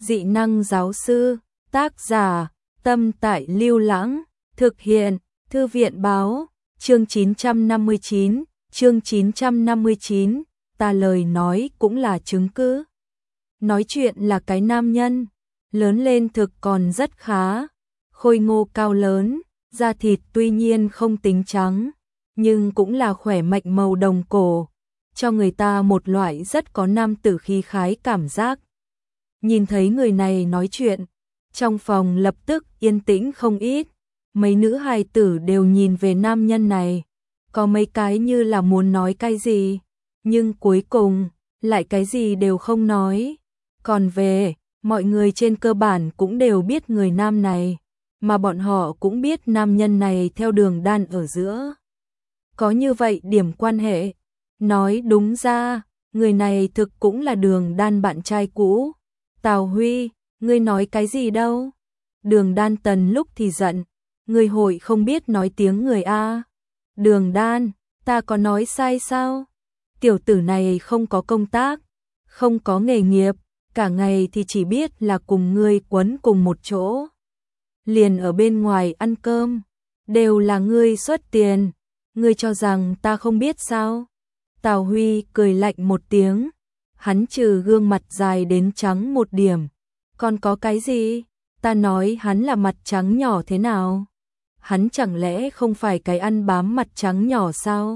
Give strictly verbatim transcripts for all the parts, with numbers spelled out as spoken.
Dị năng giáo sư, tác giả, Tâm Tại Lưu Lãng, thực hiện, Thư viện báo, chương chín trăm năm mươi chín, chương chín trăm năm mươi chín, ta lời nói cũng là chứng cứ. Nói chuyện là cái nam nhân, lớn lên thực còn rất khá, khôi ngô cao lớn, da thịt tuy nhiên không tính trắng, nhưng cũng là khỏe mạnh màu đồng cổ, cho người ta một loại rất có nam tử khí khái cảm giác. Nhìn thấy người này nói chuyện, trong phòng lập tức yên tĩnh không ít, mấy nữ hài tử đều nhìn về nam nhân này, có mấy cái như là muốn nói cái gì, nhưng cuối cùng lại cái gì đều không nói. Còn về, mọi người trên cơ bản cũng đều biết người nam này, mà bọn họ cũng biết nam nhân này theo Đường Đan ở giữa. Có như vậy điểm quan hệ, nói đúng ra, người này thực cũng là Đường Đan bạn trai cũ. Tào Huy, ngươi nói cái gì đâu? Đường Đan Tần lúc thì giận, ngươi hội không biết nói tiếng người a? Đường Đan, ta có nói sai sao? Tiểu tử này không có công tác, không có nghề nghiệp, cả ngày thì chỉ biết là cùng ngươi quấn cùng một chỗ. Liền ở bên ngoài ăn cơm, đều là ngươi xuất tiền, ngươi cho rằng ta không biết sao? Tào Huy cười lạnh một tiếng, hắn trừ gương mặt dài đến trắng một điểm, còn có cái gì? Ta nói hắn là mặt trắng nhỏ thế nào? Hắn chẳng lẽ không phải cái ăn bám mặt trắng nhỏ sao?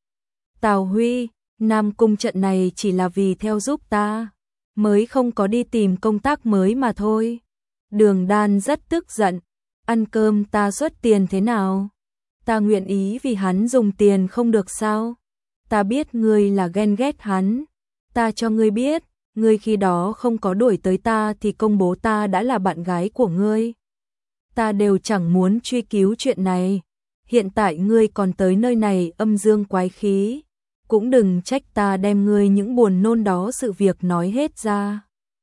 Tào Huy, Nam Cung trận này chỉ là vì theo giúp ta, mới không có đi tìm công tác mới mà thôi. Đường Đan rất tức giận, ăn cơm ta xuất tiền thế nào? Ta nguyện ý vì hắn dùng tiền không được sao? Ta biết ngươi là ghen ghét hắn, ta cho ngươi biết, ngươi khi đó không có đuổi tới ta thì công bố ta đã là bạn gái của ngươi. Ta đều chẳng muốn truy cứu chuyện này, hiện tại ngươi còn tới nơi này âm dương quái khí, cũng đừng trách ta đem ngươi những buồn nôn đó sự việc nói hết ra.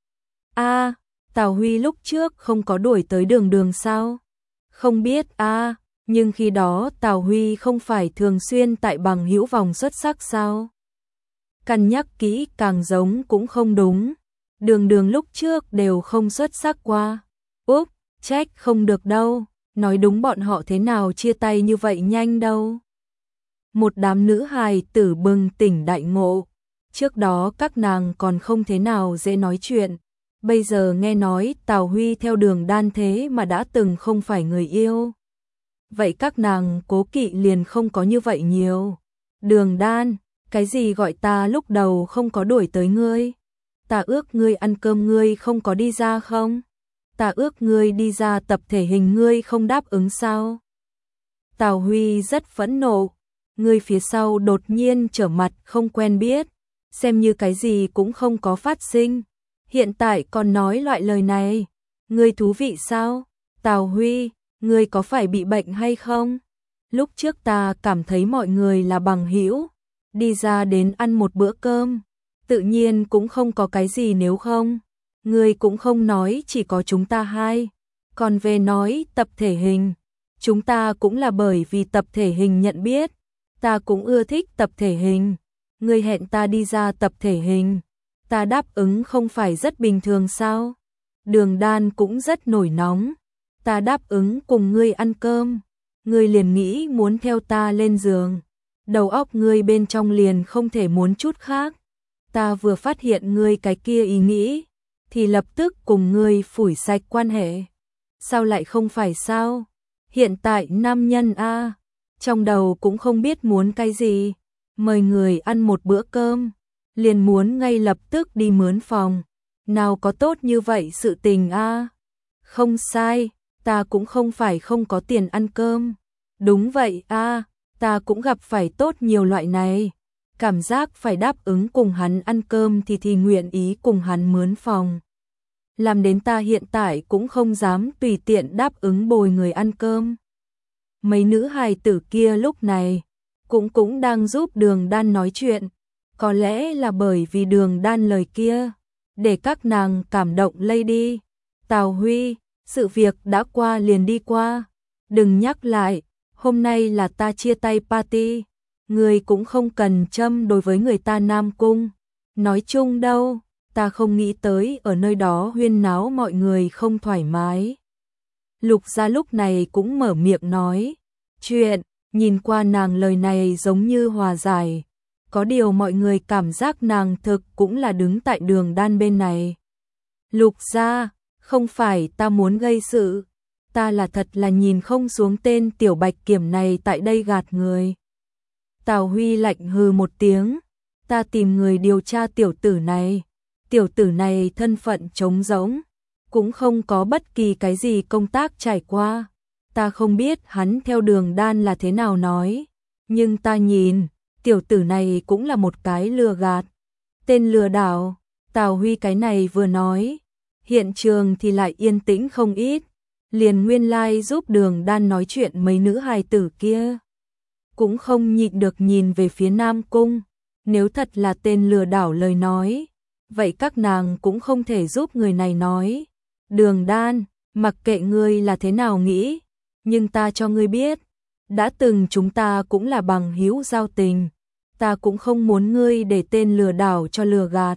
A, à, Tào Huy lúc trước không có đuổi tới Đường Đường sao? Không biết a, à, nhưng khi đó Tào Huy không phải thường xuyên tại bằng hữu vòng xuất sắc sao? Cân nhắc kỹ càng giống cũng không đúng. Đường Đường lúc trước đều không xuất sắc qua. Úp, trách không được đâu, nói đúng bọn họ thế nào chia tay như vậy nhanh đâu. Một đám nữ hài tử bừng tỉnh đại ngộ, trước đó các nàng còn không thế nào dễ nói chuyện, bây giờ nghe nói Tào Huy theo Đường Đan thế mà đã từng không phải người yêu. Vậy các nàng cố kỵ liền không có như vậy nhiều. Đường Đan, cái gì gọi ta lúc đầu không có đuổi tới ngươi? Ta ước ngươi ăn cơm ngươi không có đi ra không? Ta ước ngươi đi ra tập thể hình ngươi không đáp ứng sao? Tào Huy rất phẫn nộ, ngươi phía sau đột nhiên trở mặt không quen biết, xem như cái gì cũng không có phát sinh, hiện tại còn nói loại lời này, ngươi thú vị sao? Tào Huy, ngươi có phải bị bệnh hay không? Lúc trước ta cảm thấy mọi người là bằng hữu, đi ra đến ăn một bữa cơm, tự nhiên cũng không có cái gì nếu không. Ngươi cũng không nói chỉ có chúng ta hai, còn về nói tập thể hình, chúng ta cũng là bởi vì tập thể hình nhận biết, ta cũng ưa thích tập thể hình, ngươi hẹn ta đi ra tập thể hình, ta đáp ứng không phải rất bình thường sao? Đường Đan cũng rất nổi nóng, ta đáp ứng cùng ngươi ăn cơm, ngươi liền nghĩ muốn theo ta lên giường, đầu óc ngươi bên trong liền không thể muốn chút khác, ta vừa phát hiện ngươi cái kia ý nghĩ, thì lập tức cùng ngươi phủi sạch quan hệ. Sao lại không phải sao? Hiện tại nam nhân a, trong đầu cũng không biết muốn cái gì, mời người ăn một bữa cơm, liền muốn ngay lập tức đi mướn phòng, nào có tốt như vậy sự tình a? Không sai, ta cũng không phải không có tiền ăn cơm. Đúng vậy a, ta cũng gặp phải tốt nhiều loại này. Cảm giác phải đáp ứng cùng hắn ăn cơm thì thì nguyện ý cùng hắn mướn phòng. Làm đến ta hiện tại cũng không dám tùy tiện đáp ứng bồi người ăn cơm. Mấy nữ hài tử kia lúc này cũng cũng đang giúp Đường Đan nói chuyện, có lẽ là bởi vì Đường Đan lời kia để các nàng cảm động lây đi. Tào Huy, sự việc đã qua liền đi qua, đừng nhắc lại, hôm nay là ta chia tay party. Người cũng không cần châm đối với người ta Nam Cung. Nói chung đâu, ta không nghĩ tới ở nơi đó huyên náo mọi người không thoải mái. Lục Gia lúc này cũng mở miệng nói chuyện, nhìn qua nàng lời này giống như hòa giải. Có điều mọi người cảm giác nàng thực cũng là đứng tại Đường Đan bên này. Lục Gia, không phải ta muốn gây sự, ta là thật là nhìn không xuống tên tiểu bạch kiểm này tại đây gạt người. Tào Huy lạnh hừ một tiếng, ta tìm người điều tra tiểu tử này. Tiểu tử này thân phận trống rỗng, cũng không có bất kỳ cái gì công tác trải qua. Ta không biết hắn theo Đường Đan là thế nào nói, nhưng ta nhìn, tiểu tử này cũng là một cái lừa gạt. Tên lừa đảo, Tào Huy cái này vừa nói, hiện trường thì lại yên tĩnh không ít, liền nguyên lai like giúp Đường Đan nói chuyện mấy nữ hài tử kia. Cũng không nhịn được nhìn về phía Nam Cung, nếu thật là tên lừa đảo lời nói, vậy các nàng cũng không thể giúp người này nói. Đường Đan, mặc kệ ngươi là thế nào nghĩ, nhưng ta cho ngươi biết, đã từng chúng ta cũng là bằng hữu giao tình, ta cũng không muốn ngươi để tên lừa đảo cho lừa gạt.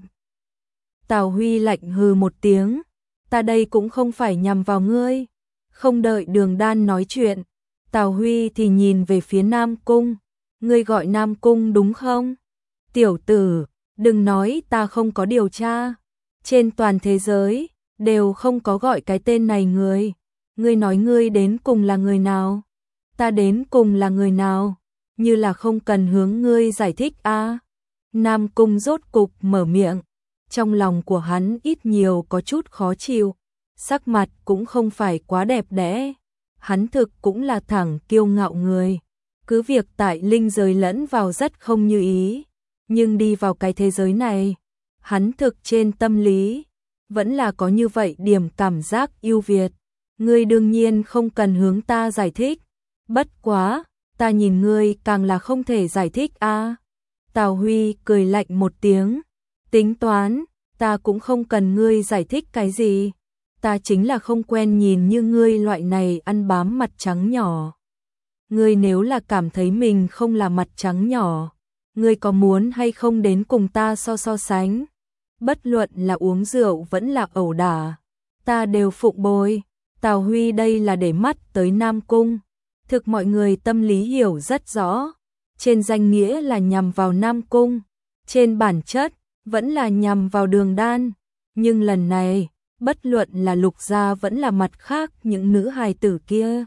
Tào Huy lạnh hừ một tiếng, ta đây cũng không phải nhằm vào ngươi. Không đợi Đường Đan nói chuyện, Tào Huy thì nhìn về phía Nam Cung, ngươi gọi Nam Cung đúng không? Tiểu tử, đừng nói ta không có điều tra, trên toàn thế giới đều không có gọi cái tên này người. Ngươi nói ngươi đến cùng là người nào? Ta đến cùng là người nào? Như là không cần hướng ngươi giải thích a. À? Nam Cung rốt cục mở miệng, trong lòng của hắn ít nhiều có chút khó chịu, sắc mặt cũng không phải quá đẹp đẽ. Hắn thực cũng là thẳng kiêu ngạo người, cứ việc tại linh giới lẫn vào rất không như ý, nhưng đi vào cái thế giới này, hắn thực trên tâm lý vẫn là có như vậy điểm cảm giác ưu việt. Ngươi đương nhiên không cần hướng ta giải thích, bất quá, ta nhìn ngươi càng là không thể giải thích a. À? Tào Huy cười lạnh một tiếng, tính toán, ta cũng không cần ngươi giải thích cái gì, ta chính là không quen nhìn như ngươi loại này ăn bám mặt trắng nhỏ. Ngươi nếu là cảm thấy mình không là mặt trắng nhỏ, ngươi có muốn hay không đến cùng ta so so sánh? Bất luận là uống rượu vẫn là ẩu đả, ta đều phụng bồi. Tào Huy đây là để mắt tới Nam Cung, thực mọi người tâm lý hiểu rất rõ, trên danh nghĩa là nhằm vào Nam Cung, trên bản chất vẫn là nhằm vào Đường Đan, nhưng lần này, bất luận là Lục Gia vẫn là mặt khác những nữ hài tử kia,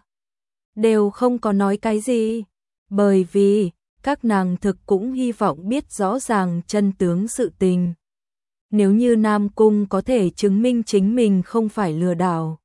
đều không có nói cái gì, bởi vì các nàng thực cũng hy vọng biết rõ ràng chân tướng sự tình. Nếu như Nam Cung có thể chứng minh chính mình không phải lừa đảo,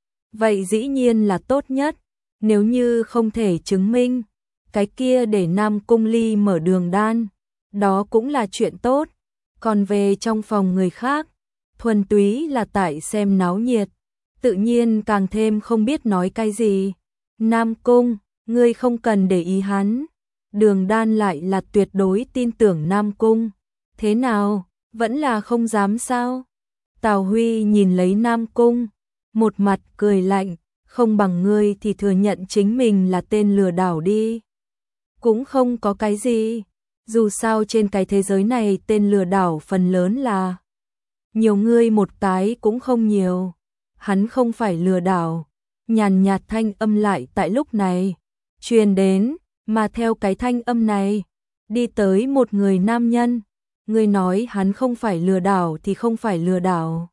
vậy dĩ nhiên là tốt nhất. Nếu như không thể chứng minh, cái kia để Nam Cung Ly mở Đường Đan, đó cũng là chuyện tốt. Còn về trong phòng người khác, thuần túy là tại xem náo nhiệt, tự nhiên càng thêm không biết nói cái gì. Nam Cung, ngươi không cần để ý hắn. Đường Đan lại là tuyệt đối tin tưởng Nam Cung. Thế nào, vẫn là không dám sao? Tào Huy nhìn lấy Nam Cung, một mặt cười lạnh, không bằng ngươi thì thừa nhận chính mình là tên lừa đảo đi. Cũng không có cái gì, dù sao trên cái thế giới này tên lừa đảo phần lớn là nhiều ngươi một cái cũng không nhiều. Hắn không phải lừa đảo. Nhàn nhạt thanh âm lại tại lúc này truyền đến, mà theo cái thanh âm này đi tới một người nam nhân. Ngươi nói hắn không phải lừa đảo thì không phải lừa đảo.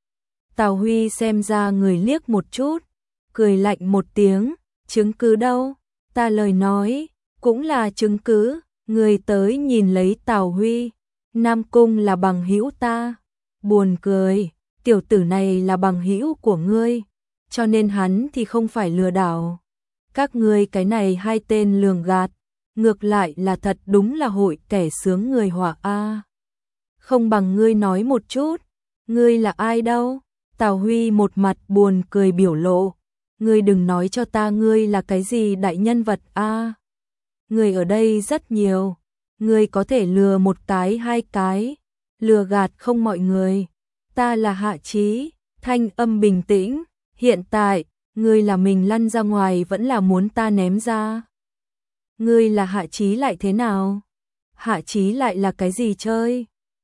Tào Huy xem ra người liếc một chút, cười lạnh một tiếng, chứng cứ đâu? Ta lời nói cũng là chứng cứ. Người tới nhìn lấy Tào Huy, Nam Cung là bằng hữu ta. Buồn cười, tiểu tử này là bằng hữu của ngươi, cho nên hắn thì không phải lừa đảo. Các ngươi cái này hai tên lường gạt, ngược lại là thật đúng là hội kẻ sướng người họa a. Không bằng ngươi nói một chút, ngươi là ai đâu? Tào Huy một mặt buồn cười biểu lộ, ngươi đừng nói cho ta ngươi là cái gì đại nhân vật a. Người ở đây rất nhiều, ngươi có thể lừa một cái hai cái, lừa gạt không mọi người. Ta là Hạ Chí. Thanh âm bình tĩnh, hiện tại, ngươi là mình lăn ra ngoài vẫn là muốn ta ném ra? Ngươi là Hạ Chí lại thế nào? Hạ Chí lại là cái gì chơi?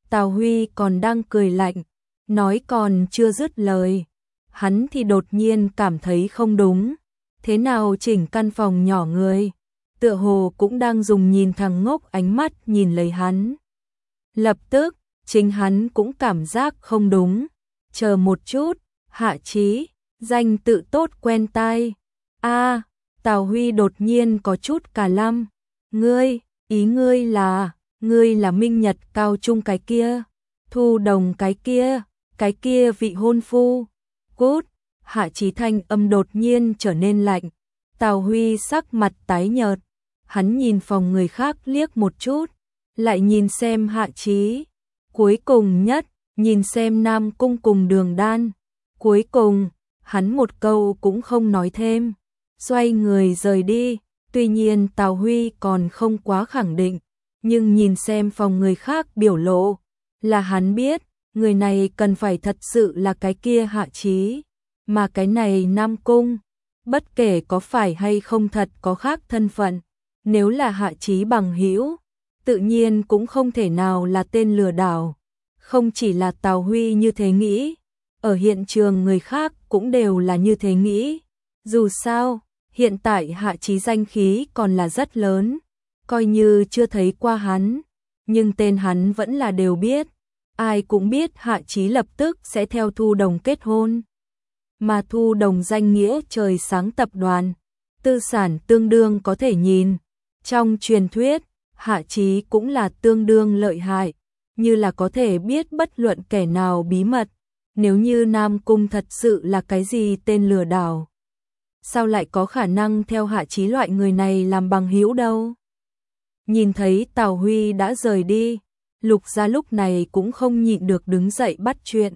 Tào Huy còn đang cười lạnh, nói còn chưa dứt lời. Hắn thì đột nhiên cảm thấy không đúng. Thế nào chỉnh căn phòng nhỏ người, tựa hồ cũng đang dùng nhìn thằng ngốc ánh mắt nhìn lấy hắn. Lập tức, chính hắn cũng cảm giác không đúng. Chờ một chút, Hạ Chí, danh tự tốt quen tai. A, Tào Huy đột nhiên có chút cà lăm. Ngươi, ý ngươi là, ngươi là Minh Nhật Cao Trung cái kia, Thu Đồng cái kia, cái kia vị hôn phu. Cút, Hạ Chí thanh âm đột nhiên trở nên lạnh. Tào Huy sắc mặt tái nhợt, hắn nhìn phòng người khác liếc một chút, lại nhìn xem Hạ Chí. Cuối cùng nhất, nhìn xem Nam Cung cùng Đường Đan. Cuối cùng, hắn một câu cũng không nói thêm, xoay người rời đi. Tuy nhiên Tào Huy còn không quá khẳng định, nhưng nhìn xem phòng người khác biểu lộ, là hắn biết, người này cần phải thật sự là cái kia Hạ Chí, mà cái này Nam Cung, bất kể có phải hay không thật có khác thân phận, nếu là Hạ Chí bằng hữu, tự nhiên cũng không thể nào là tên lừa đảo. Không chỉ là Tào Huy như thế nghĩ, ở hiện trường người khác cũng đều là như thế nghĩ. Dù sao, hiện tại Hạ Chí danh khí còn là rất lớn, coi như chưa thấy qua hắn, nhưng tên hắn vẫn là đều biết. Ai cũng biết Hạ Chí lập tức sẽ theo Thu Đồng kết hôn. Mà Thu Đồng danh nghĩa trời sáng tập đoàn, tư sản tương đương có thể nhìn. Trong truyền thuyết, Hạ Chí cũng là tương đương lợi hại, như là có thể biết bất luận kẻ nào bí mật. Nếu như Nam Cung thật sự là cái gì tên lừa đảo, sao lại có khả năng theo Hạ Chí loại người này làm bằng hữu đâu? Nhìn thấy Tào Huy đã rời đi, Lục Gia lúc này cũng không nhịn được đứng dậy bắt chuyện.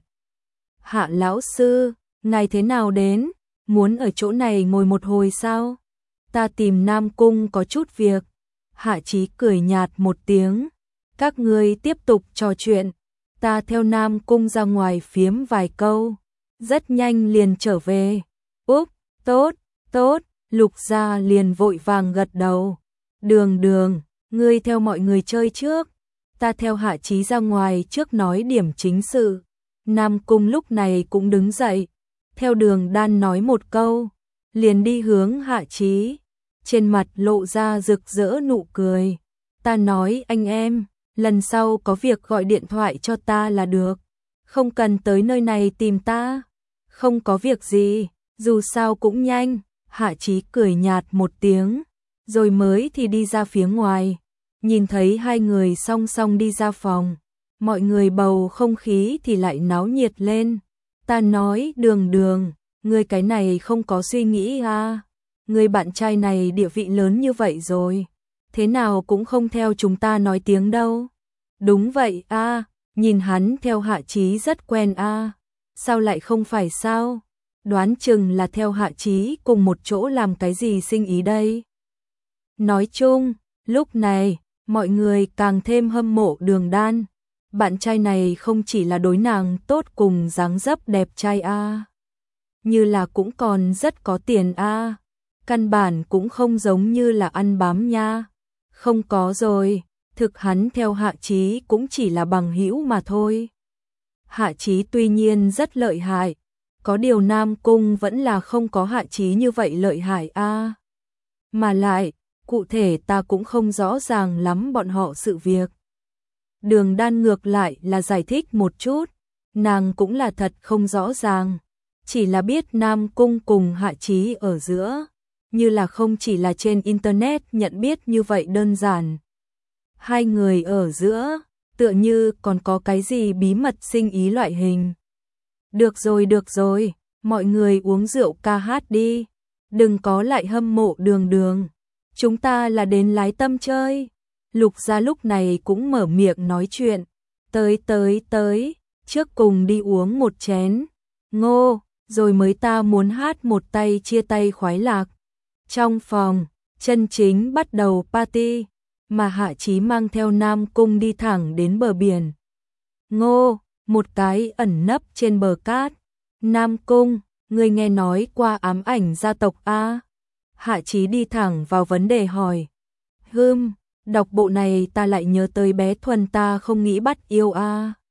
Hạ lão sư, ngài thế nào đến? Muốn ở chỗ này ngồi một hồi sao? Ta tìm Nam Cung có chút việc. Hạ Chí cười nhạt một tiếng. Các ngươi tiếp tục trò chuyện. Ta theo Nam Cung ra ngoài phiếm vài câu. Rất nhanh liền trở về. Úp, tốt, tốt. Lục Gia liền vội vàng gật đầu. Đường đường, ngươi theo mọi người chơi trước. Ta theo Hạ Chí ra ngoài trước nói điểm chính sự. Nam Cung lúc này cũng đứng dậy. Theo Đường Đan nói một câu, liền đi hướng Hạ Chí. Trên mặt lộ ra rực rỡ nụ cười. Ta nói anh em, lần sau có việc gọi điện thoại cho ta là được. Không cần tới nơi này tìm ta. Không có việc gì, dù sao cũng nhanh. Hạ Chí cười nhạt một tiếng, rồi mới thì đi ra phía ngoài. Nhìn thấy hai người song song đi ra phòng, mọi người bầu không khí thì lại náo nhiệt lên. Ta nói Đường Đường, ngươi cái này không có suy nghĩ à? Người bạn trai này địa vị lớn như vậy rồi, thế nào cũng không theo chúng ta nói tiếng đâu. Đúng vậy a, à, nhìn hắn theo Hạ Chí rất quen a. À. Sao lại không phải sao? Đoán chừng là theo Hạ Chí cùng một chỗ làm cái gì sinh ý đây. Nói chung, lúc này, mọi người càng thêm hâm mộ Đường Đan. Bạn trai này không chỉ là đối nàng tốt cùng dáng dấp đẹp trai a, à. Như là cũng còn rất có tiền a. À. Căn bản cũng không giống như là ăn bám nha. Không có rồi, thực hắn theo Hạ Chí cũng chỉ là bằng hữu mà thôi. Hạ Chí tuy nhiên rất lợi hại, có điều Nam Cung vẫn là không có Hạ Chí như vậy lợi hại a. À. Mà lại, cụ thể ta cũng không rõ ràng lắm bọn họ sự việc. Đường Đan ngược lại là giải thích một chút, nàng cũng là thật không rõ ràng, chỉ là biết Nam Cung cùng Hạ Chí ở giữa, như là không chỉ là trên internet nhận biết như vậy đơn giản. Hai người ở giữa, tựa như còn có cái gì bí mật sinh ý loại hình. Được rồi được rồi, mọi người uống rượu ca hát đi, đừng có lại hâm mộ Đường Đường. Chúng ta là đến lái tâm chơi. Lục Gia lúc này cũng mở miệng nói chuyện. Tới tới tới, trước cùng đi uống một chén. Ngô, rồi mới ta muốn hát một tay chia tay khoái lạc. Trong phòng, chân chính bắt đầu party, mà Hạ Chí mang theo Nam Cung đi thẳng đến bờ biển. Ngô, một cái ẩn nấp trên bờ cát. Nam Cung, ngươi nghe nói qua ám ảnh gia tộc a? Hạ Chí đi thẳng vào vấn đề hỏi. Hừm, Đọc bộ này ta lại nhớ tới bé Thuần ta không nghĩ bắt yêu a.